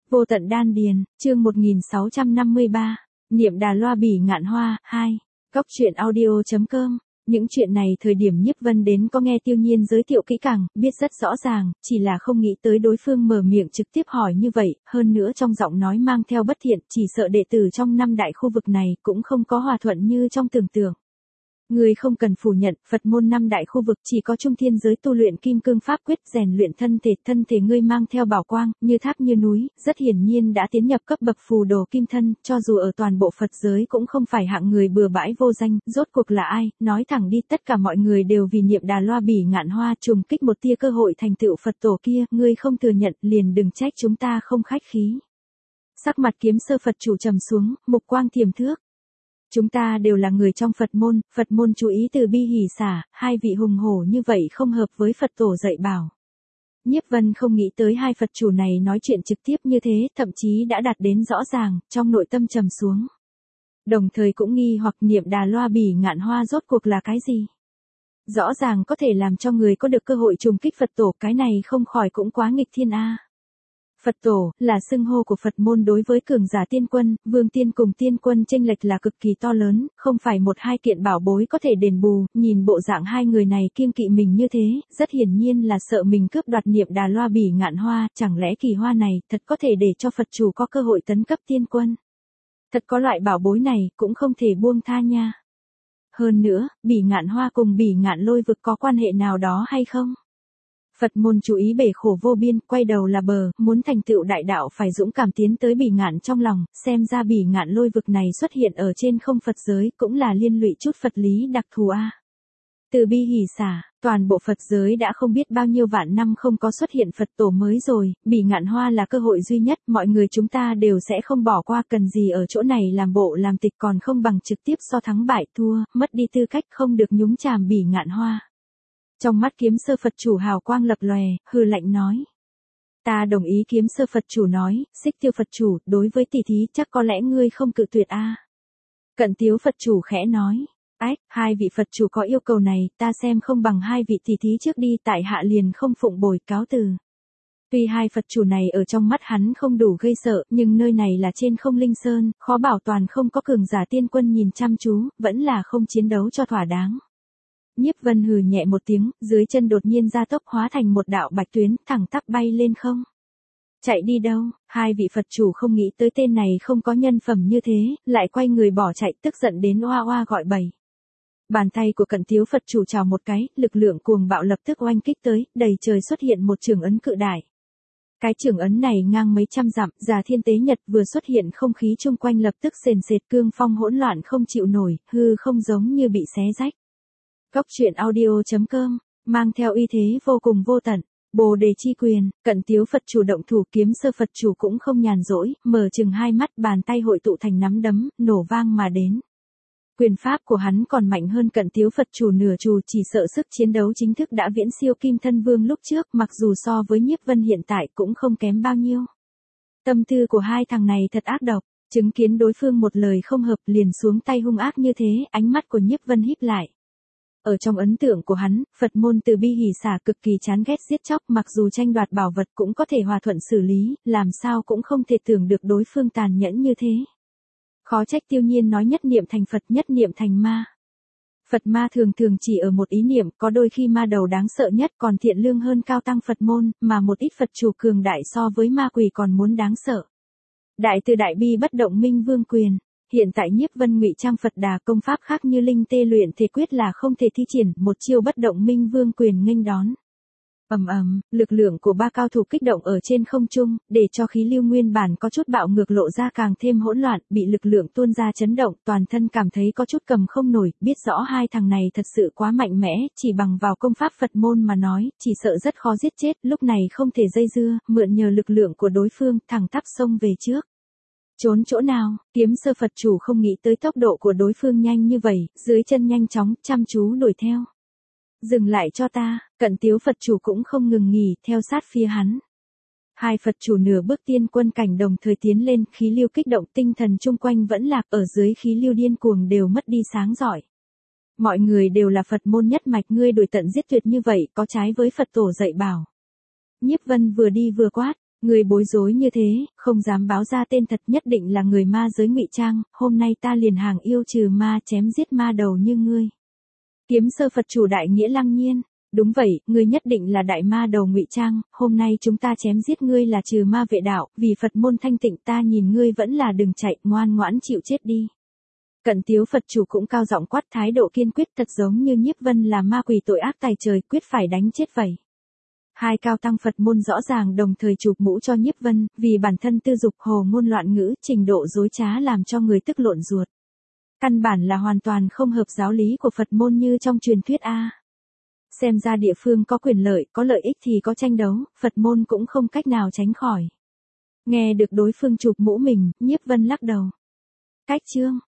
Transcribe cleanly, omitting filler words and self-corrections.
Vô tận đan điền, chương 1653, Niệm Đà Loa Bỉ Ngạn Hoa, 2. Góc truyện audio.com. Những chuyện này thời điểm Nhiếp Vân đến có nghe Tiêu Nhiên giới thiệu kỹ càng, biết rất rõ ràng, chỉ là không nghĩ tới đối phương mở miệng trực tiếp hỏi như vậy, hơn nữa trong giọng nói mang theo bất thiện, chỉ sợ đệ tử trong năm đại khu vực này cũng không có hòa thuận như trong tưởng tượng. Người không cần phủ nhận, Phật môn năm đại khu vực chỉ có trung thiên giới tu luyện kim cương pháp quyết rèn luyện thân thể ngươi mang theo bảo quang, như tháp như núi, rất hiển nhiên đã tiến nhập cấp bậc phù đồ kim thân, cho dù ở toàn bộ Phật giới cũng không phải hạng người bừa bãi vô danh, rốt cuộc là ai, nói thẳng đi tất cả mọi người đều vì Niệm Đà Loa Bỉ Ngạn Hoa trùng kích một tia cơ hội thành tựu Phật tổ kia, ngươi không thừa nhận liền đừng trách chúng ta không khách khí. Sắc mặt Kiếm Sơ Phật chủ trầm xuống, mục quang thiềm thước. Chúng ta đều là người trong Phật môn chú ý từ bi hỷ xả, hai vị hùng hổ như vậy không hợp với Phật tổ dạy bảo. Nhiếp Vân không nghĩ tới hai Phật chủ này nói chuyện trực tiếp như thế, thậm chí đã đạt đến rõ ràng, trong nội tâm trầm xuống. Đồng thời cũng nghi hoặc Niệm Đà Loa Bỉ Ngạn Hoa rốt cuộc là cái gì? Rõ ràng có thể làm cho người có được cơ hội trùng kích Phật tổ, cái này không khỏi cũng quá nghịch thiên a. Phật tổ, là xưng hô của Phật môn đối với cường giả tiên quân, vương tiên cùng tiên quân chênh lệch là cực kỳ to lớn, không phải một hai kiện bảo bối có thể đền bù, nhìn bộ dạng hai người này kiêng kỵ mình như thế, rất hiển nhiên là sợ mình cướp đoạt Niệm Đà Loa Bỉ Ngạn Hoa, chẳng lẽ kỳ hoa này thật có thể để cho Phật chủ có cơ hội tấn cấp tiên quân. Thật có loại bảo bối này, cũng không thể buông tha nha. Hơn nữa, Bỉ Ngạn Hoa cùng Bỉ Ngạn Lôi vực có quan hệ nào đó hay không? Phật môn chú ý bể khổ vô biên, quay đầu là bờ, muốn thành tựu đại đạo phải dũng cảm tiến tới Bỉ Ngạn trong lòng, xem ra Bỉ Ngạn Lôi vực này xuất hiện ở trên không Phật giới, cũng là liên lụy chút Phật lý đặc thù a. Từ bi hỷ xả, toàn bộ Phật giới đã không biết bao nhiêu vạn năm không có xuất hiện Phật tổ mới rồi, Bỉ Ngạn Hoa là cơ hội duy nhất, mọi người chúng ta đều sẽ không bỏ qua, cần gì ở chỗ này làm bộ làm tịch, còn không bằng trực tiếp so thắng bại thua, mất đi tư cách không được nhúng chàm Bỉ Ngạn Hoa. Trong mắt Kiếm Sơ Phật chủ hào quang lập lòe, hừ lạnh nói. Ta đồng ý. Kiếm Sơ Phật chủ nói, Xích Tiêu Phật chủ, đối với tỷ thí chắc có lẽ ngươi không cự tuyệt a. Cận Tiếu Phật chủ khẽ nói. Ách, hai vị Phật chủ có yêu cầu này, ta xem không bằng hai vị tỷ thí trước đi, tại hạ liền không phụng bồi, cáo từ. Tuy hai Phật chủ này ở trong mắt hắn không đủ gây sợ, nhưng nơi này là trên không linh sơn, khó bảo toàn không có cường giả tiên quân nhìn chăm chú, vẫn là không chiến đấu cho thỏa đáng. Nhiếp Vân hừ nhẹ một tiếng, dưới chân đột nhiên gia tốc hóa thành một đạo bạch tuyến, thẳng tắp bay lên không. Chạy đi đâu? Hai vị Phật chủ không nghĩ tới tên này không có nhân phẩm như thế, lại quay người bỏ chạy, tức giận đến oa oa gọi bầy. Bàn tay của Cận Tiếu Phật chủ chào một cái, lực lượng cuồng bạo lập tức oanh kích tới, đầy trời xuất hiện một trường ấn cự đại. Cái trường ấn này ngang mấy trăm dặm, Già Thiên Tế Nhật vừa xuất hiện, không khí chung quanh lập tức sền sệt, cương phong hỗn loạn không chịu nổi, hư không giống như bị xé rách. Góc truyện audio.com, mang theo uy thế vô cùng vô tận, Bồ Đề chi quyền, Cận Tiếu Phật chủ động thủ, Kiếm Sơ Phật chủ cũng không nhàn rỗi, mở chừng hai mắt, bàn tay hội tụ thành nắm đấm, nổ vang mà đến. Quyền pháp của hắn còn mạnh hơn Cận Tiếu Phật chủ nửa chủ, chỉ sợ sức chiến đấu chính thức đã viễn siêu Kim Thân Vương lúc trước, mặc dù so với Nhiếp Vân hiện tại cũng không kém bao nhiêu. Tâm tư của hai thằng này thật ác độc. Chứng kiến đối phương một lời không hợp liền xuống tay hung ác như thế, ánh mắt của Nhiếp Vân híp lại. Ở trong ấn tượng của hắn, Phật môn từ bi hỷ xả cực kỳ chán ghét giết chóc, mặc dù tranh đoạt bảo vật cũng có thể hòa thuận xử lý, làm sao cũng không thể tưởng được đối phương tàn nhẫn như thế. Khó trách Tiêu Nhiên nói nhất niệm thành Phật, nhất niệm thành ma. Phật ma thường thường chỉ ở một ý niệm, có đôi khi ma đầu đáng sợ nhất còn thiện lương hơn cao tăng Phật môn, mà một ít Phật chủ cường đại so với ma quỷ còn muốn đáng sợ. Đại từ đại bi bất động minh vương quyền. Hiện tại Nhiếp Vân ngụy trang Phật Đà công pháp khác như linh tê luyện thể quyết là không thể thi triển, một chiêu bất động minh vương quyền nghênh đón. Lực lượng của ba cao thủ kích động ở trên không trung, để cho khí lưu nguyên bản có chút bạo ngược lộ ra càng thêm hỗn loạn, bị lực lượng tuôn ra chấn động, toàn thân cảm thấy có chút cầm không nổi, biết rõ hai thằng này thật sự quá mạnh mẽ, chỉ bằng vào công pháp Phật môn mà nói, chỉ sợ rất khó giết chết, lúc này không thể dây dưa, mượn nhờ lực lượng của đối phương, thẳng tắp xông về trước. Trốn chỗ nào? Kiếm Sơ Phật chủ không nghĩ tới tốc độ của đối phương nhanh như vậy, dưới chân nhanh chóng, chăm chú đuổi theo. Dừng lại cho ta, Cận Tiếu Phật chủ cũng không ngừng nghỉ, theo sát phía hắn. Hai Phật chủ nửa bước tiên quân cảnh đồng thời tiến lên, khí lưu kích động, tinh thần chung quanh vẫn lạc, ở dưới khí lưu điên cuồng đều mất đi sáng rọi. Mọi người đều là Phật môn nhất mạch, ngươi đuổi tận giết tuyệt như vậy, có trái với Phật tổ dạy bảo. Nhiếp Vân vừa đi vừa quát. Người bối rối như thế, không dám báo ra tên thật, nhất định là người ma giới ngụy trang, hôm nay ta liền hàng yêu trừ ma chém giết ma đầu như ngươi. Kiếm Sơ Phật chủ đại nghĩa lăng nhiên. Đúng vậy, ngươi nhất định là đại ma đầu ngụy trang, hôm nay chúng ta chém giết ngươi là trừ ma vệ đạo, vì Phật môn thanh tịnh, ta nhìn ngươi vẫn là đừng chạy, ngoan ngoãn chịu chết đi. Cận Tiếu Phật chủ cũng cao giọng quát, thái độ kiên quyết, thật giống như Nhiếp Vân là ma quỷ tội ác tày trời, quyết phải đánh chết vậy. Hai cao tăng Phật môn rõ ràng đồng thời chụp mũ cho Nhiếp Vân, vì bản thân tư dục hồ ngôn loạn ngữ, trình độ dối trá làm cho người tức lộn ruột. Căn bản là hoàn toàn không hợp giáo lý của Phật môn như trong truyền thuyết a. Xem ra địa phương có quyền lợi, có lợi ích thì có tranh đấu, Phật môn cũng không cách nào tránh khỏi. Nghe được đối phương chụp mũ mình, Nhiếp Vân lắc đầu. Cách chương